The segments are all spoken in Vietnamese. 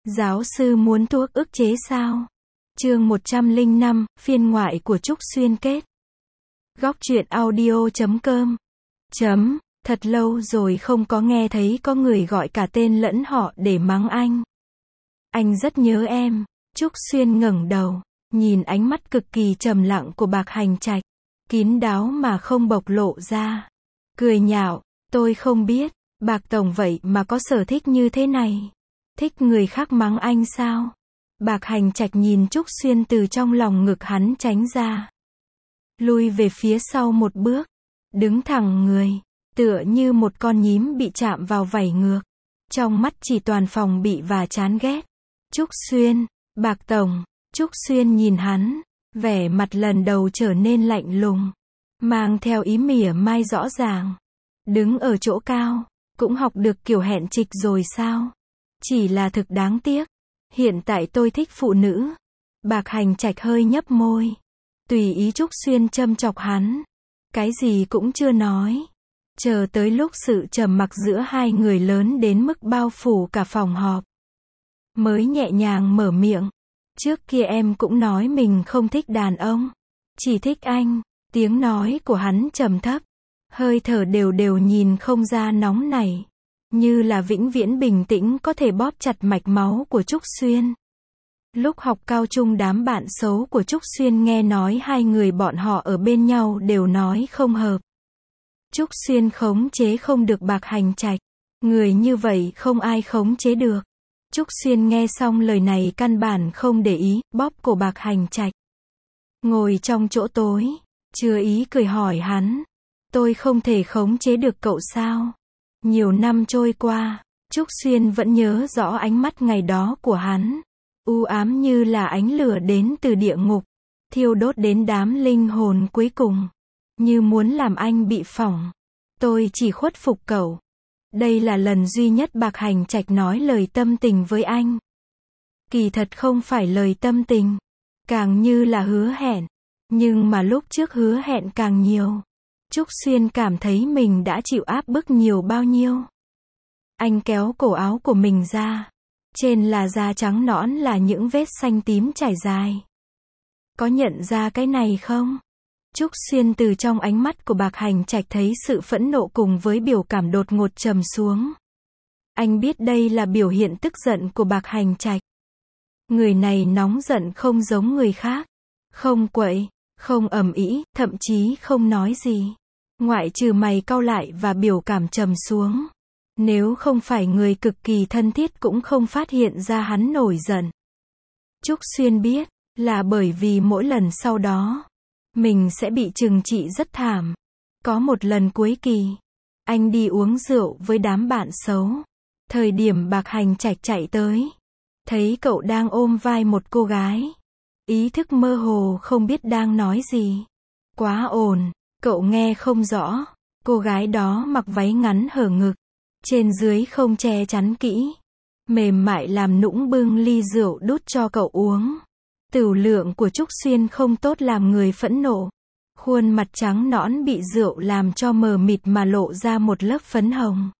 Giáo sư muốn thuốc ức chế sao? Chương 105, phiên ngoại của Trúc Xuyên kết. Góc truyện audio.com. Thật lâu rồi không có nghe thấy có người gọi cả tên lẫn họ để mắng anh. Anh rất nhớ em. Trúc Xuyên ngẩng đầu, nhìn ánh mắt cực kỳ trầm lặng của Bạc Hành Trạch, kín đáo mà không bộc lộ ra. Cười nhạo, tôi không biết, Bạc Tổng vậy mà có sở thích như thế này. Thích người khác mắng anh sao? Bạc Hành Trạch nhìn Trúc Xuyên từ trong lòng ngực hắn tránh ra. Lui về phía sau một bước, đứng thẳng người, tựa như một con nhím bị chạm vào vảy ngược. Trong mắt chỉ toàn phòng bị và chán ghét. Trúc Xuyên, Bạc Tổng. Trúc Xuyên nhìn hắn, vẻ mặt lần đầu trở nên lạnh lùng, mang theo ý mỉa mai rõ ràng. Đứng ở chỗ cao, cũng học được kiểu hẹn trịch rồi sao? Chỉ là thực đáng tiếc. Hiện tại tôi thích phụ nữ. Bạc Hành Trạch hơi nhấp môi, tùy ý Trúc Xuyên châm chọc hắn. Cái gì cũng chưa nói. Chờ tới lúc sự trầm mặc giữa hai người lớn đến mức bao phủ cả phòng họp, mới nhẹ nhàng mở miệng. Trước kia em cũng nói mình không thích đàn ông, chỉ thích anh. Tiếng nói của hắn trầm thấp, hơi thở đều đều, nhìn không ra nóng nảy, như là vĩnh viễn bình tĩnh có thể bóp chặt mạch máu của Trúc Xuyên. Lúc học cao trung, đám bạn xấu của Trúc Xuyên nghe nói hai người bọn họ ở bên nhau đều nói không hợp. Trúc Xuyên khống chế không được Bạc Hành Trạch. Người như vậy không ai khống chế được. Trúc Xuyên nghe xong lời này căn bản không để ý, bóp cổ Bạc Hành Trạch. Ngồi trong chỗ tối, chứa ý cười hỏi hắn. Tôi không thể khống chế được cậu sao? Nhiều năm trôi qua, Trúc Xuyên vẫn nhớ rõ ánh mắt ngày đó của hắn. U ám như là ánh lửa đến từ địa ngục, thiêu đốt đến đám linh hồn cuối cùng, như muốn làm anh bị phỏng. Tôi chỉ khuất phục cậu. Đây là lần duy nhất Bạc Hành Trạch nói lời tâm tình với anh. Kỳ thật không phải lời tâm tình, càng như là hứa hẹn. Nhưng mà lúc trước hứa hẹn càng nhiều, Trúc Xuyên cảm thấy mình đã chịu áp bức nhiều bao nhiêu. Anh kéo cổ áo của mình ra. Trên là da trắng nõn là những vết xanh tím trải dài. Có nhận ra cái này không? Trúc Xuyên từ trong ánh mắt của Bạc Hành Trạch thấy sự phẫn nộ cùng với biểu cảm đột ngột trầm xuống. Anh biết đây là biểu hiện tức giận của Bạc Hành Trạch. Người này nóng giận không giống người khác. Không quậy, không ầm ĩ, thậm chí không nói gì. Ngoại trừ mày cau lại và biểu cảm trầm xuống. Nếu không phải người cực kỳ thân thiết cũng không phát hiện ra hắn nổi giận. Trúc Xuyên biết, là bởi vì mỗi lần sau đó, mình sẽ bị trừng trị rất thảm. Có một lần cuối kỳ, anh đi uống rượu với đám bạn xấu. Thời điểm Bạc Hành Trạch chạy tới, thấy cậu đang ôm vai một cô gái. Ý thức mơ hồ không biết đang nói gì. Quá ồn, cậu nghe không rõ. Cô gái đó mặc váy ngắn hở ngực, trên dưới không che chắn kỹ, mềm mại làm nũng bưng ly rượu đút cho cậu uống. Tửu lượng của Trúc Xuyên không tốt làm người phẫn nộ. Khuôn mặt trắng nõn bị rượu làm cho mờ mịt mà lộ ra một lớp phấn hồng.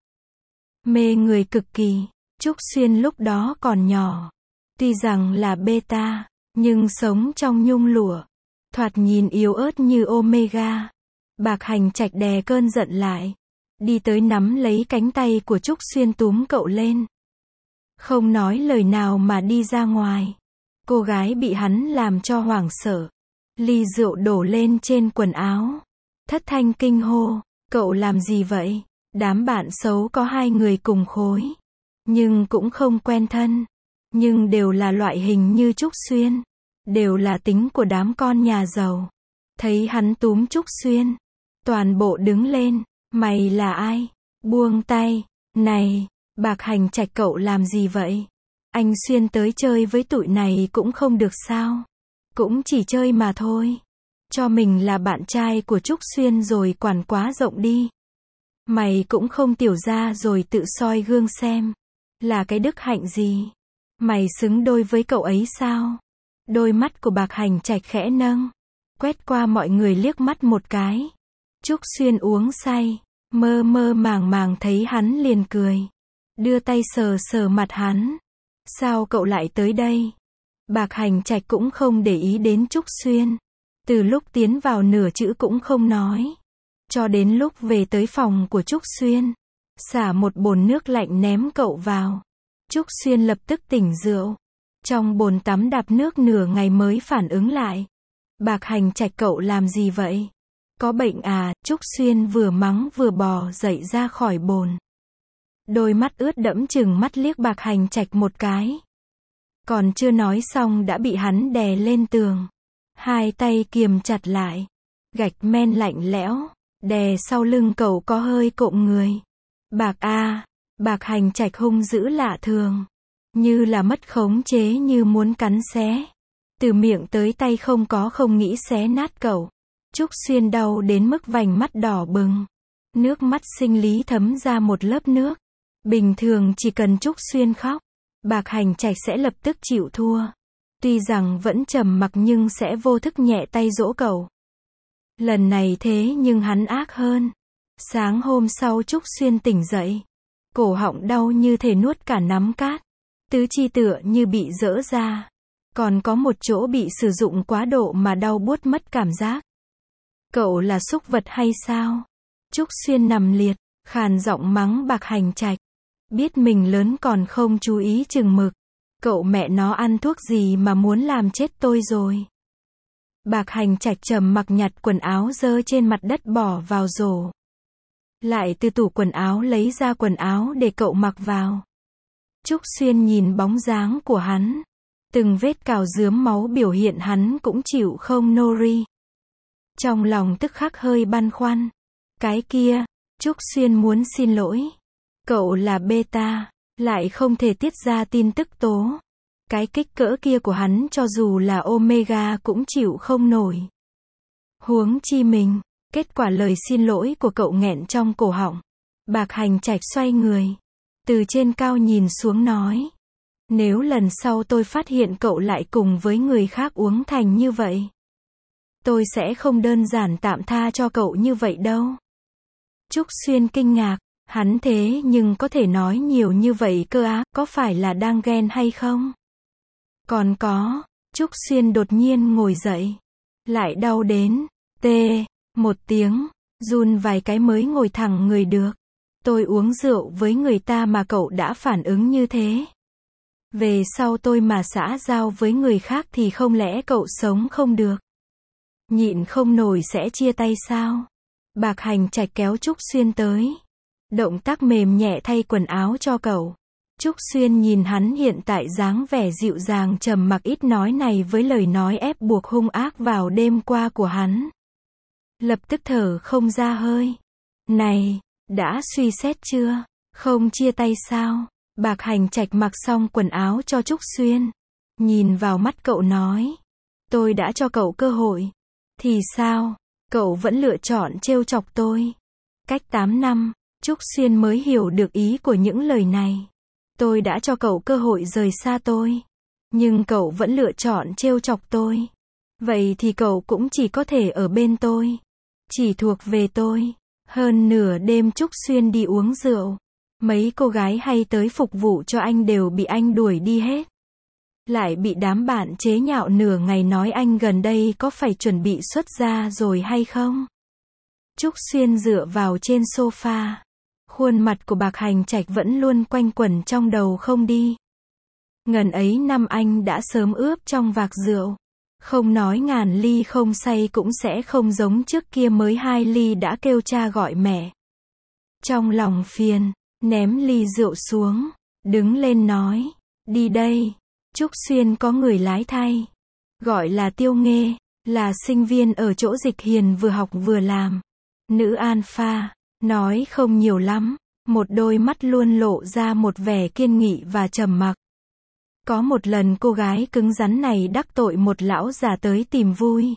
Mê người cực kỳ. Trúc Xuyên lúc đó còn nhỏ. Tuy rằng là beta, nhưng sống trong nhung lụa. Thoạt nhìn yếu ớt như Omega. Bạc Hành Trạch đè cơn giận lại. Đi tới nắm lấy cánh tay của Trúc Xuyên túm cậu lên. Không nói lời nào mà đi ra ngoài. Cô gái bị hắn làm cho hoảng sợ. Ly rượu đổ lên trên quần áo. Thất thanh kinh hô. Cậu làm gì vậy? Đám bạn xấu có hai người cùng khối. Nhưng cũng không quen thân. Nhưng đều là loại hình như Trúc Xuyên. Đều là tính của đám con nhà giàu. Thấy hắn túm Trúc Xuyên, toàn bộ đứng lên. Mày là ai? Buông tay. Này, Bạc Hành Trạch, cậu làm gì vậy? Anh Xuyên tới chơi với tụi này cũng không được sao? Cũng chỉ chơi mà thôi. Cho mình là bạn trai của Trúc Xuyên rồi quản quá rộng đi. Mày cũng không tiểu ra rồi tự soi gương xem. Là cái đức hạnh gì? Mày xứng đôi với cậu ấy sao? Đôi mắt của Bạc Hành Trạch khẽ nâng, quét qua mọi người liếc mắt một cái. Trúc Xuyên uống say, mơ mơ màng màng thấy hắn liền cười. Đưa tay sờ sờ mặt hắn. Sao cậu lại tới đây? Bạc Hành Trạch cũng không để ý đến Trúc Xuyên. Từ lúc tiến vào nửa chữ cũng không nói. Cho đến lúc về tới phòng của Trúc Xuyên. Xả một bồn nước lạnh ném cậu vào. Trúc Xuyên lập tức tỉnh rượu. Trong bồn tắm đạp nước nửa ngày mới phản ứng lại. Bạc Hành Trạch cậu làm gì vậy? Có bệnh à? Trúc Xuyên vừa mắng vừa bò dậy ra khỏi bồn. Đôi mắt ướt đẫm chừng mắt liếc Bạc Hành Trạch một cái. Còn chưa nói xong đã bị hắn đè lên tường. Hai tay kiềm chặt lại. Gạch men lạnh lẽo, đè sau lưng cậu có hơi cộm người. Bạc Hành Trạch hung dữ lạ thường. Như là mất khống chế, như muốn cắn xé. Từ miệng tới tay không nghĩ xé nát cậu. Trúc Xuyên đau đến mức vành mắt đỏ bừng. Nước mắt sinh lý thấm ra một lớp nước. Bình thường chỉ cần Trúc Xuyên khóc, Bạc Hành Trạch sẽ lập tức chịu thua. Tuy rằng vẫn trầm mặc nhưng sẽ vô thức nhẹ tay dỗ cậu. Lần này thế nhưng hắn ác hơn. Sáng hôm sau Trúc Xuyên tỉnh dậy. Cổ họng đau như thể nuốt cả nắm cát. Tứ chi tựa như bị giỡ ra. Còn có một chỗ bị sử dụng quá độ mà đau buốt mất cảm giác. Cậu là súc vật hay sao? Trúc Xuyên nằm liệt, khàn giọng mắng Bạc Hành Trạch. Biết mình lớn còn không chú ý chừng mực. Cậu mẹ nó ăn thuốc gì mà muốn làm chết tôi rồi. Bạc Hành Trạch trầm mặc nhặt quần áo dơ trên mặt đất bỏ vào rổ. Lại từ tủ quần áo lấy ra quần áo để cậu mặc vào. Trúc Xuyên nhìn bóng dáng của hắn. Từng vết cào rướm máu biểu hiện hắn cũng chịu không nori. Trong lòng tức khắc hơi băn khoăn. Cái kia, Trúc Xuyên muốn xin lỗi. Cậu là beta, lại không thể tiết ra tin tức tố. Cái kích cỡ kia của hắn cho dù là omega cũng chịu không nổi. Huống chi mình, kết quả lời xin lỗi của cậu nghẹn trong cổ họng. Bạc Hành Trạch xoay người. Từ trên cao nhìn xuống nói. Nếu lần sau tôi phát hiện cậu lại cùng với người khác uống thành như vậy, tôi sẽ không đơn giản tạm tha cho cậu như vậy đâu. Trúc Xuyên kinh ngạc. Hắn thế nhưng có thể nói nhiều như vậy cơ á, có phải là đang ghen hay không? Còn có, Trúc Xuyên đột nhiên ngồi dậy. Lại đau đến, một tiếng, run vài cái mới ngồi thẳng người được. Tôi uống rượu với người ta mà cậu đã phản ứng như thế. Về sau tôi mà xã giao với người khác thì không lẽ cậu sống không được? Nhịn không nổi sẽ chia tay sao? Bạc Hành Trạch kéo Trúc Xuyên tới. Động tác mềm nhẹ thay quần áo cho cậu. Trúc Xuyên nhìn hắn hiện tại dáng vẻ dịu dàng trầm mặc ít nói này với lời nói ép buộc hung ác vào đêm qua của hắn. Lập tức thở không ra hơi. Này, đã suy xét chưa? Không chia tay sao? Bạc Hành Trạch mặc xong quần áo cho Trúc Xuyên. Nhìn vào mắt cậu nói. Tôi đã cho cậu cơ hội. Thì sao? Cậu vẫn lựa chọn trêu chọc tôi. Cách 8 năm. Trúc Xuyên mới hiểu được ý của những lời này. Tôi đã cho cậu cơ hội rời xa tôi. Nhưng cậu vẫn lựa chọn trêu chọc tôi. Vậy thì cậu cũng chỉ có thể ở bên tôi. Chỉ thuộc về tôi. Hơn nửa đêm Trúc Xuyên đi uống rượu. Mấy cô gái hay tới phục vụ cho anh đều bị anh đuổi đi hết. Lại bị đám bạn chế nhạo nửa ngày nói anh gần đây có phải chuẩn bị xuất gia rồi hay không? Trúc Xuyên dựa vào trên sofa. Khuôn mặt của Bạc Hành Trạch vẫn luôn quanh quẩn trong đầu không đi. Ngần ấy năm anh đã sớm ướp trong vạc rượu. Không nói ngàn ly không say cũng sẽ không giống trước kia mới 2 ly đã kêu cha gọi mẹ. Trong lòng phiền, ném ly rượu xuống, đứng lên nói, đi đây. Trúc Xuyên có người lái thay. Gọi là Tiêu Nghê, là sinh viên ở chỗ Dịch Hiền vừa học vừa làm. Nữ alpha, nói không nhiều lắm, một đôi mắt luôn lộ ra một vẻ kiên nghị và trầm mặc. Có một lần cô gái cứng rắn này đắc tội một lão già tới tìm vui.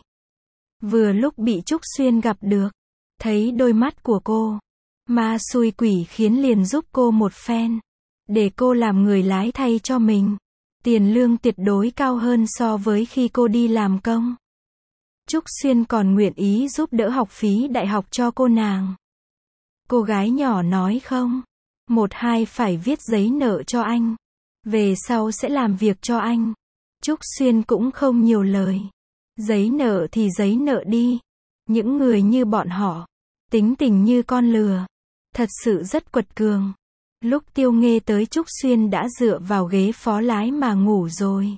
Vừa lúc bị Trúc Xuyên gặp được, thấy đôi mắt của cô, ma xui quỷ khiến liền giúp cô một phen, để cô làm người lái thay cho mình. Tiền lương tuyệt đối cao hơn so với khi cô đi làm công. Trúc Xuyên còn nguyện ý giúp đỡ học phí đại học cho cô nàng. Cô gái nhỏ nói không, 1-2 phải viết giấy nợ cho anh. Về sau sẽ làm việc cho anh. Trúc Xuyên cũng không nhiều lời. Giấy nợ thì giấy nợ đi. Những người như bọn họ, tính tình như con lừa, thật sự rất quật cường. Lúc Tiêu Nghê tới Trúc Xuyên đã dựa vào ghế phó lái mà ngủ rồi.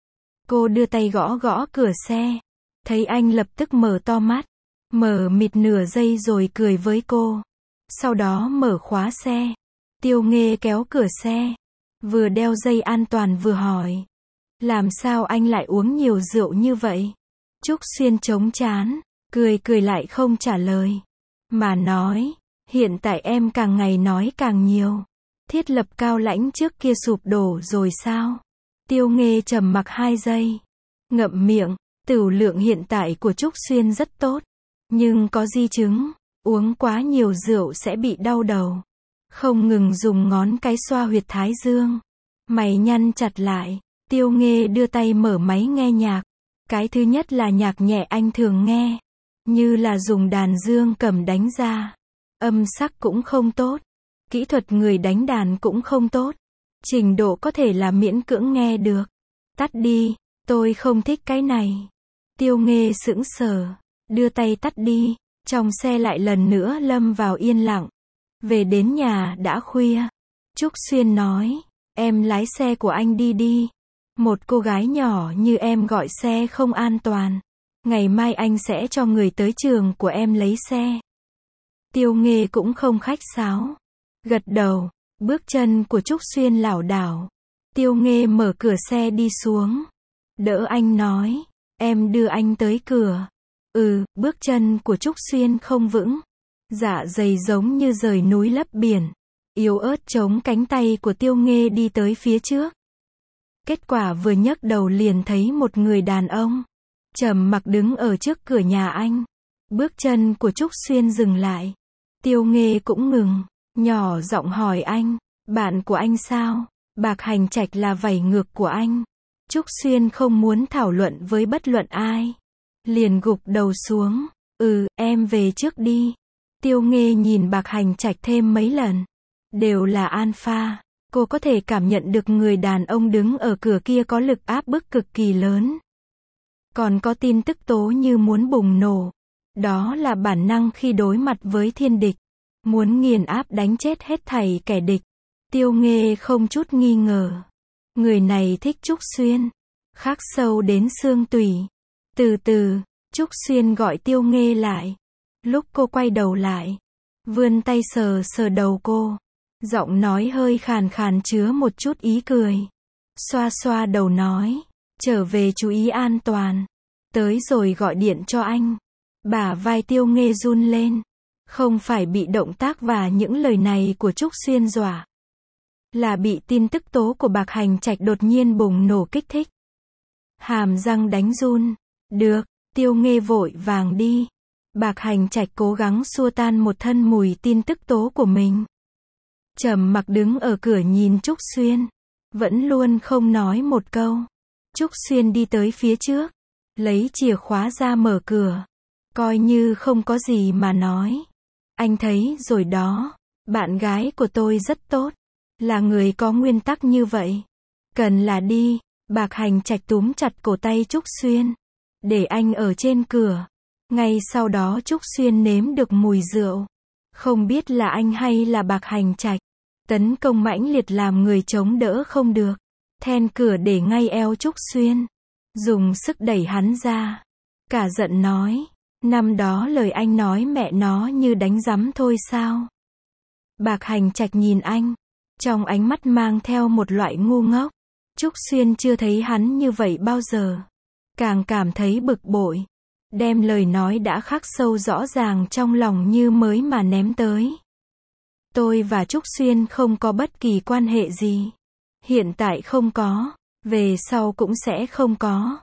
Cô đưa tay gõ gõ cửa xe. Thấy anh lập tức mở to mắt. Mở mịt nửa giây rồi cười với cô. Sau đó mở khóa xe. Tiêu Nghê kéo cửa xe. Vừa đeo dây an toàn vừa hỏi. Làm sao anh lại uống nhiều rượu như vậy? Trúc Xuyên chống trán, cười lại không trả lời. Mà nói, hiện tại em càng ngày nói càng nhiều. Thiết lập Cao Lãnh trước kia sụp đổ rồi sao? Tiêu Nghê trầm mặc 2 giây. Ngậm miệng, tửu lượng hiện tại của Trúc Xuyên rất tốt. Nhưng có di chứng, uống quá nhiều rượu sẽ bị đau đầu. Không ngừng dùng ngón cái xoa huyệt thái dương. Mày nhăn chặt lại. Tiêu Nghê đưa tay mở máy nghe nhạc. Cái thứ nhất là nhạc nhẹ anh thường nghe. Như là dùng đàn dương cầm đánh ra. Âm sắc cũng không tốt. Kỹ thuật người đánh đàn cũng không tốt. Trình độ có thể là miễn cưỡng nghe được. Tắt đi, tôi không thích cái này. Tiêu Nghê sững sờ. Đưa tay tắt đi. Trong xe lại lần nữa lâm vào yên lặng. Về đến nhà đã khuya. Trúc Xuyên nói. Em lái xe của anh đi đi. Một cô gái nhỏ như em gọi xe không an toàn. Ngày mai anh sẽ cho người tới trường của em lấy xe. Tiêu Nghê cũng không khách sáo. Gật đầu. Bước chân của Trúc Xuyên lảo đảo. Tiêu Nghê mở cửa xe đi xuống. Đỡ anh nói. Em đưa anh tới cửa. Bước chân của Trúc Xuyên không vững. Dạ dày giống như rời núi lấp biển. Yếu ớt chống cánh tay của Tiêu Nghê đi tới phía trước. Kết quả vừa nhấc đầu liền thấy một người đàn ông. Trầm mặc đứng ở trước cửa nhà anh. Bước chân của Trúc Xuyên dừng lại. Tiêu Nghê cũng ngừng. Nhỏ giọng hỏi anh. Bạn của anh sao? Bạc Hành Trạch là vảy ngược của anh. Trúc Xuyên không muốn thảo luận với bất luận ai. Liền gục đầu xuống. Em về trước đi. Tiêu Nghê nhìn Bạc Hành Trạch thêm mấy lần. Đều là alpha. Cô có thể cảm nhận được người đàn ông đứng ở cửa kia có lực áp bức cực kỳ lớn. Còn có tin tức tố như muốn bùng nổ. Đó là bản năng khi đối mặt với thiên địch. Muốn nghiền áp đánh chết hết thảy kẻ địch. Tiêu Nghê không chút nghi ngờ. Người này thích Trúc Xuyên. Khắc sâu đến xương tủy. Từ từ, Trúc Xuyên gọi Tiêu Nghê lại. Lúc cô quay đầu lại. Vươn tay sờ sờ đầu cô. Giọng nói hơi khàn khàn chứa một chút ý cười. Xoa xoa đầu nói. Trở về chú ý an toàn. Tới rồi gọi điện cho anh. Bả vai Tiêu Nghê run lên. Không phải bị động tác và những lời này của Trúc Xuyên dọa. Là bị tin tức tố của Bạc Hành Trạch đột nhiên bùng nổ kích thích. Hàm răng đánh run. Được, Tiêu Nghê vội vàng đi. Bạc Hành Trạch cố gắng xua tan một thân mùi tin tức tố của mình. Trầm mặc đứng ở cửa nhìn Trúc Xuyên. Vẫn luôn không nói một câu. Trúc Xuyên đi tới phía trước. Lấy chìa khóa ra mở cửa. Coi như không có gì mà nói. Anh thấy rồi đó. Bạn gái của tôi rất tốt. Là người có nguyên tắc như vậy. Cần là đi. Bạc Hành Trạch túm chặt cổ tay Trúc Xuyên. Để anh ở trên cửa. Ngay sau đó Trúc Xuyên nếm được mùi rượu. Không biết là anh hay là Bạc Hành Trạch. Tấn công mãnh liệt làm người chống đỡ không được. Then cửa để ngay eo Trúc Xuyên. Dùng sức đẩy hắn ra. Cả giận nói. Năm đó lời anh nói mẹ nó như đánh rắm thôi sao? Bạc Hành Trạch nhìn anh. Trong ánh mắt mang theo một loại ngu ngốc. Trúc Xuyên chưa thấy hắn như vậy bao giờ. Càng cảm thấy bực bội. Đem lời nói đã khắc sâu rõ ràng trong lòng như mới mà ném tới. Tôi và Trúc Xuyên không có bất kỳ quan hệ gì. Hiện tại không có. Về sau cũng sẽ không có.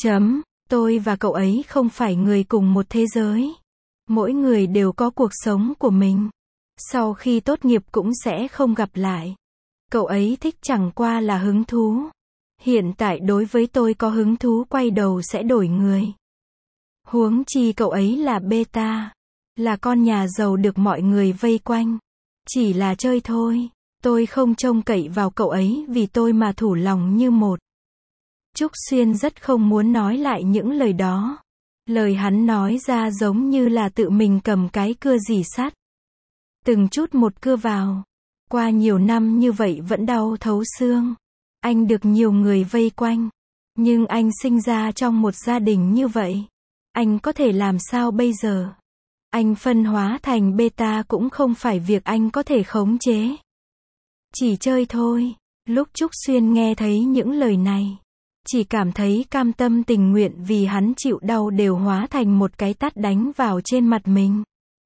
Tôi và cậu ấy không phải người cùng một thế giới. Mỗi người đều có cuộc sống của mình. Sau khi tốt nghiệp cũng sẽ không gặp lại. Cậu ấy thích chẳng qua là hứng thú. Hiện tại đối với tôi có hứng thú quay đầu sẽ đổi người. Huống chi cậu ấy là beta. Là con nhà giàu được mọi người vây quanh. Chỉ là chơi thôi. Tôi không trông cậy vào cậu ấy vì tôi mà thủ lòng như một. Trúc Xuyên rất không muốn nói lại những lời đó. Lời hắn nói ra giống như là tự mình cầm cái cưa rỉ sắt. Từng chút một cưa vào. Qua nhiều năm như vậy vẫn đau thấu xương. Anh được nhiều người vây quanh. Nhưng anh sinh ra trong một gia đình như vậy. Anh có thể làm sao bây giờ? Anh phân hóa thành beta cũng không phải việc anh có thể khống chế. Chỉ chơi thôi. Lúc Trúc Xuyên nghe thấy những lời này, chỉ cảm thấy cam tâm tình nguyện vì hắn chịu đau đều hóa thành một cái tát đánh vào trên mặt mình.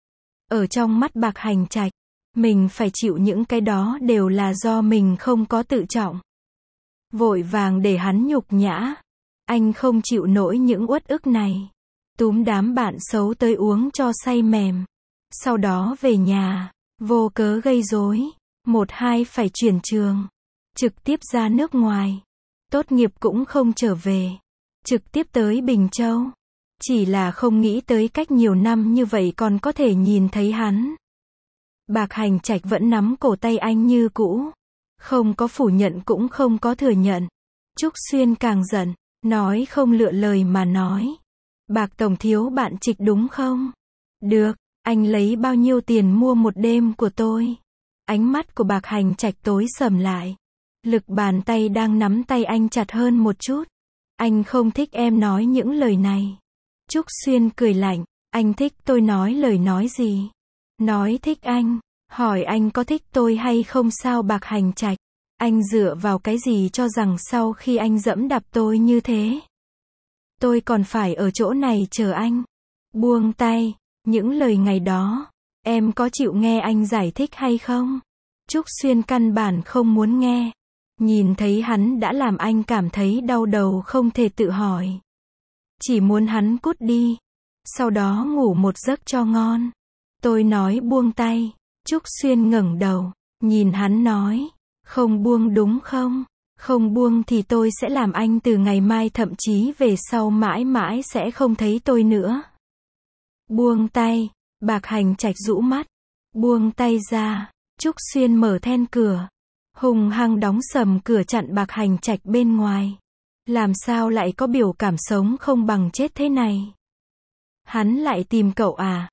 Ở trong mắt Bạc Hành Trạch, mình phải chịu những cái đó đều là do mình không có tự trọng. Vội vàng để hắn nhục nhã. Anh không chịu nổi những uất ức này. Túm đám bạn xấu tới uống cho say mềm. Sau đó về nhà, vô cớ gây rối. 1-2 phải chuyển trường. Trực tiếp ra nước ngoài. Tốt nghiệp cũng không trở về. Trực tiếp tới Bình Châu. Chỉ là không nghĩ tới cách nhiều năm như vậy còn có thể nhìn thấy hắn. Bạc Hành Trạch vẫn nắm cổ tay anh như cũ. Không có phủ nhận cũng không có thừa nhận. Trúc Xuyên càng giận, nói không lựa lời mà nói. Bạc tổng thiếu bạn Trịch đúng không? Được, anh lấy bao nhiêu tiền mua một đêm của tôi? Ánh mắt của Bạc Hành Trạch tối sầm lại. Lực bàn tay đang nắm tay anh chặt hơn một chút. Anh không thích em nói những lời này. Trúc Xuyên cười lạnh, anh thích tôi nói lời nói gì? Nói thích anh, hỏi anh có thích tôi hay không sao Bạc Hành Trạch? Anh dựa vào cái gì cho rằng sau khi anh giẫm đạp tôi như thế? Tôi còn phải ở chỗ này chờ anh. Buông tay, những lời ngày đó, em có chịu nghe anh giải thích hay không? Trúc Xuyên căn bản không muốn nghe. Nhìn thấy hắn đã làm anh cảm thấy đau đầu không thể tự hỏi. Chỉ muốn hắn cút đi. Sau đó ngủ một giấc cho ngon. Tôi nói buông tay. Trúc Xuyên ngẩng đầu, nhìn hắn nói. Không buông đúng không? Không buông thì tôi sẽ làm anh từ ngày mai thậm chí về sau mãi mãi sẽ không thấy tôi nữa. Buông tay. Bạc Hành Trạch rũ mắt. Buông tay ra. Trúc Xuyên mở then cửa. Hùng hăng đóng sầm cửa chặn Bạc Hành Trạch bên ngoài. Làm sao lại có biểu cảm sống không bằng chết thế này? Hắn lại tìm cậu à?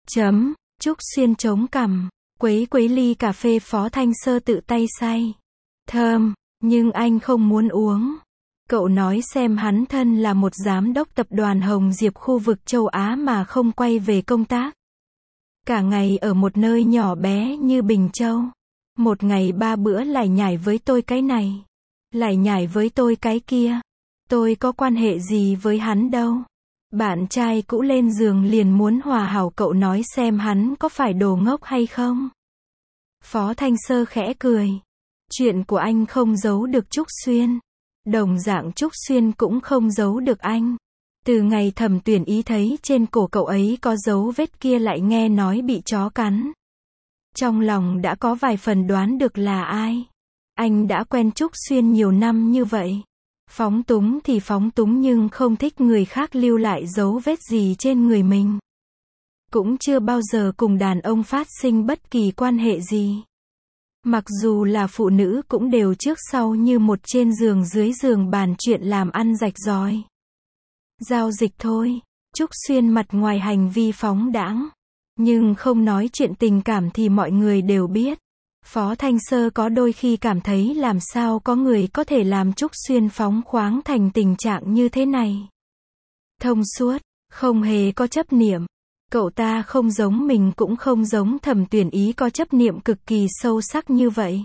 Trúc Xuyên chống cằm, quấy ly cà phê Phó Thanh Sơ tự tay xay. Thơm, nhưng anh không muốn uống. Cậu nói xem hắn thân là một giám đốc tập đoàn Hồng Diệp khu vực châu Á mà không quay về công tác. Cả ngày ở một nơi nhỏ bé như Bình Châu. Một ngày 3 bữa lải nhải với tôi cái này. Lải nhải với tôi cái kia. Tôi có quan hệ gì với hắn đâu. Bạn trai cũ lên giường liền muốn hòa hảo cậu nói xem hắn có phải đồ ngốc hay không. Phó Thanh Sơ khẽ cười. Chuyện của anh không giấu được Trúc Xuyên. Đồng dạng Trúc Xuyên cũng không giấu được anh. Từ ngày Thẩm Tuyển Ý thấy trên cổ cậu ấy có dấu vết kia lại nghe nói bị chó cắn. Trong lòng đã có vài phần đoán được là ai. Anh đã quen Trúc Xuyên nhiều năm như vậy. Phóng túng thì phóng túng nhưng không thích người khác lưu lại dấu vết gì trên người mình. Cũng chưa bao giờ cùng đàn ông phát sinh bất kỳ quan hệ gì. Mặc dù là phụ nữ cũng đều trước sau như một trên giường dưới giường bàn chuyện làm ăn rạch ròi. Giao dịch thôi. Trúc Xuyên mặt ngoài hành vi phóng đãng. Nhưng không nói chuyện tình cảm thì mọi người đều biết. Phó Thanh Sơ có đôi khi cảm thấy làm sao có người có thể làm Trúc Xuyên phóng khoáng thành tình trạng như thế này. Thông suốt, không hề có chấp niệm. Cậu ta không giống mình cũng không giống Thẩm Tuyển Ý có chấp niệm cực kỳ sâu sắc như vậy.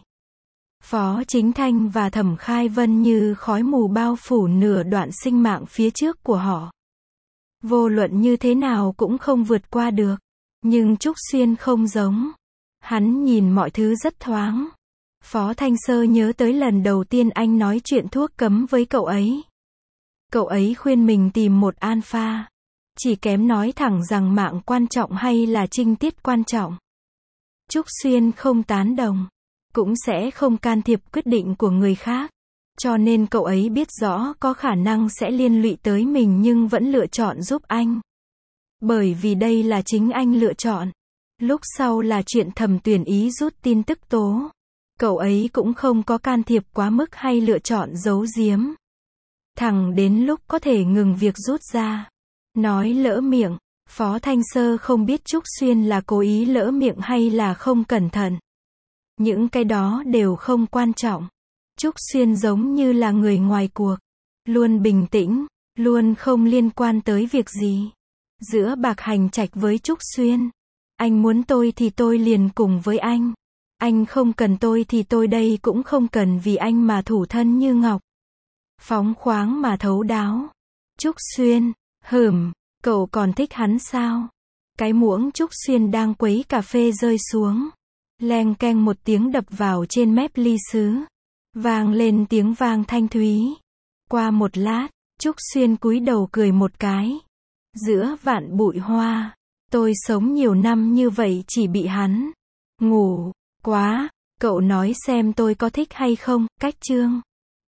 Phó Chính Thanh và Thẩm Khai Vân như khói mù bao phủ nửa đoạn sinh mạng phía trước của họ. Vô luận như thế nào cũng không vượt qua được. Nhưng Trúc Xuyên không giống. Hắn nhìn mọi thứ rất thoáng. Phó Thanh Sơ nhớ tới lần đầu tiên anh nói chuyện thuốc cấm với cậu ấy. Cậu ấy khuyên mình tìm một alpha. Chỉ kém nói thẳng rằng mạng quan trọng hay là trinh tiết quan trọng. Trúc Xuyên không tán đồng. Cũng sẽ không can thiệp quyết định của người khác. Cho nên cậu ấy biết rõ có khả năng sẽ liên lụy tới mình nhưng vẫn lựa chọn giúp anh. Bởi vì đây là chính anh lựa chọn. Lúc sau là chuyện Thẩm Tuyển Ý rút tin tức tố. Cậu ấy cũng không có can thiệp quá mức hay lựa chọn giấu giếm. Thẳng đến lúc có thể ngừng việc rút ra. Nói lỡ miệng, Phó Thanh Sơ không biết Trúc Xuyên là cố ý lỡ miệng hay là không cẩn thận. Những cái đó đều không quan trọng. Trúc Xuyên giống như là người ngoài cuộc. Luôn bình tĩnh, luôn không liên quan tới việc gì. Giữa Bạc Hành Trạch với Trúc Xuyên. Anh muốn tôi thì tôi liền cùng với anh. Anh không cần tôi thì tôi đây cũng không cần vì anh mà thủ thân như ngọc. Phóng khoáng mà thấu đáo. Trúc Xuyên, cậu còn thích hắn sao? Cái muỗng Trúc Xuyên đang quấy cà phê rơi xuống. Leng keng một tiếng đập vào trên mép ly sứ. Vang lên tiếng vang thanh thúy. Qua một lát, Trúc Xuyên cúi đầu cười một cái. Giữa vạn bụi hoa, tôi sống nhiều năm như vậy chỉ bị hắn ngủ quá. Cậu nói xem tôi có thích hay không? Cách chương